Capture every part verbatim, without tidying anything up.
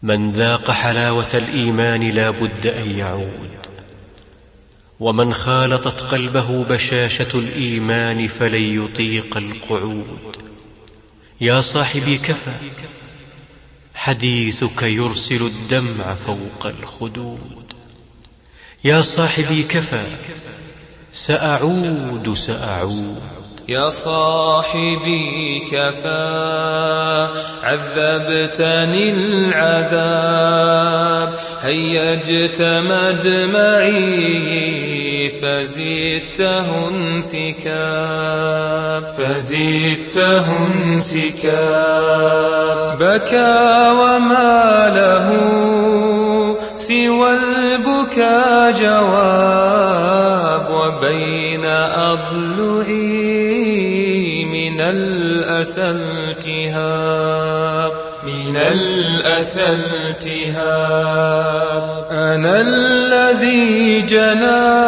من ذاق حلاوة الإيمان لا بد أن يعود، ومن خالطت قلبه بشاشة الإيمان فلن يطيق القعود. يا صاحبي كفى حديثك يرسل الدمع فوق الخدود. يا صاحبي كفى سأعود سأعود. يا صاحبي كفى عذبتني العذاب، هيجت مدمعي فزدته انسكاب فزدته انسكاب. بكى وما له سوى البكا جواب، وبين أضلعي من الأسى التهاب من الأسى التهاب. أنا الذي جنى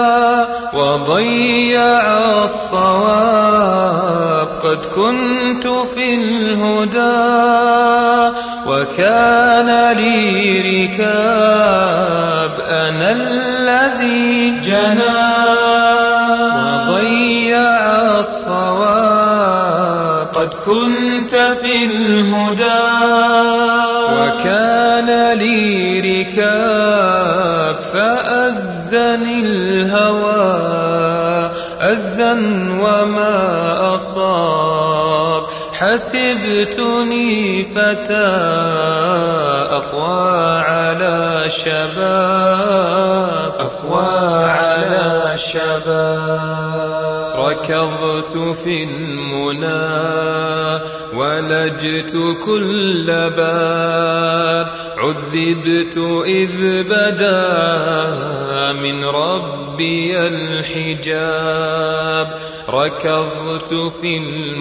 وضيع الصواب، قد كنت في الهدى وكان لي ركاب. أنا الذي جنى وضيع الصواب، قد كنت في الهدى وكان لي ركاب. فأزني الهوى أزا وما أصاب، حسبتني فتى أقوى على شباب أقوى على شباب. ركضت في المنى ولجت كل باب، عذبت إذ بدا من ربي الحجاب. ركضت في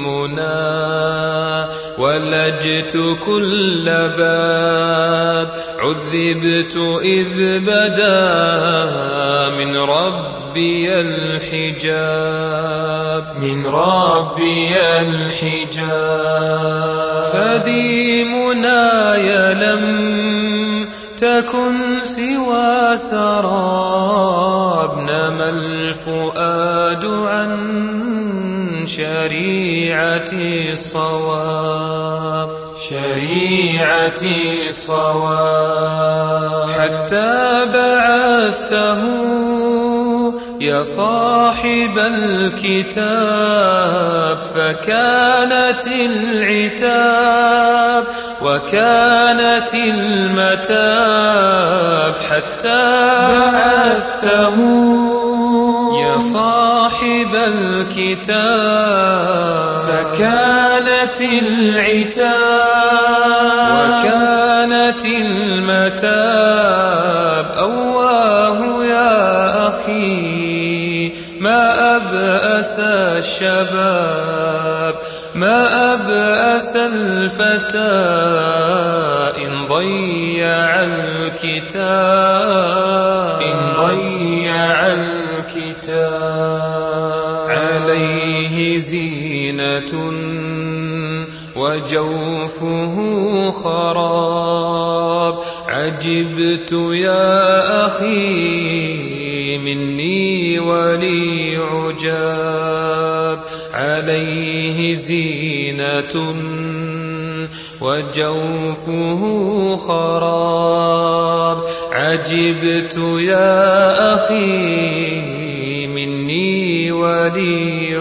المنى ولجت كل باب، عذبت إذ بدا من ربي الحجاب من ربي الحجاب. فدي منايا لم تكن سوى سراب، نما الفؤاد عن شريعة الصواب شريعة الصواب. حتى بعثته يا صاحب الكتاب، فكانت العتاب وكانت المتاب. حتى بعثته يا صاحب الكتاب، فكانت العتاب وكانت المتاب. أواه يا أخي ما أبأس الشباب، ما أبأس الفتى إن ضيع الكتاب إن ضيع الكتاب. عليه زينة وجوفه خراب، عجبت يا أخي مني ولي عجاب. عليه زينة وجوفه خراب، عجبت يا أخي مني ولي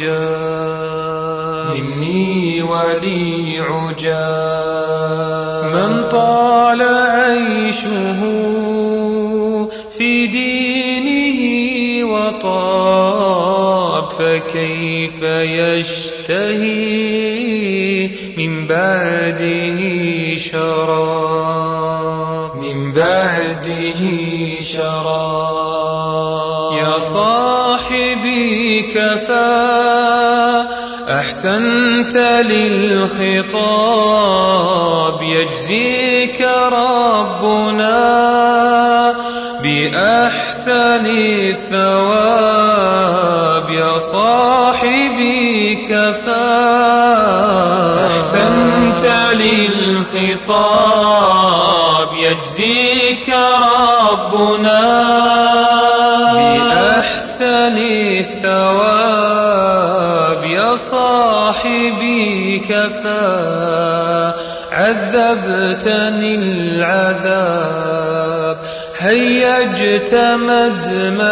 عجاب مني ولي عجاب. من طال عيشه في دينه وطاب، فكيف يشتهي من بعده شراب من بعده شراب. يا صاحبي كفى أحسنت للخطاب، يجزيك ربنا بأحسن الثواب. يا صاحبي كفى أحسنت للخطاب، الثواب يجزيك ربنا بأحسن الثواب يا صاحبي كفى عذبتني العذاب هيا اجتمد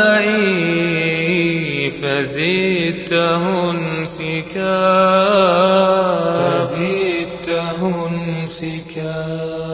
معي فزدته انسكا فزدته انسكا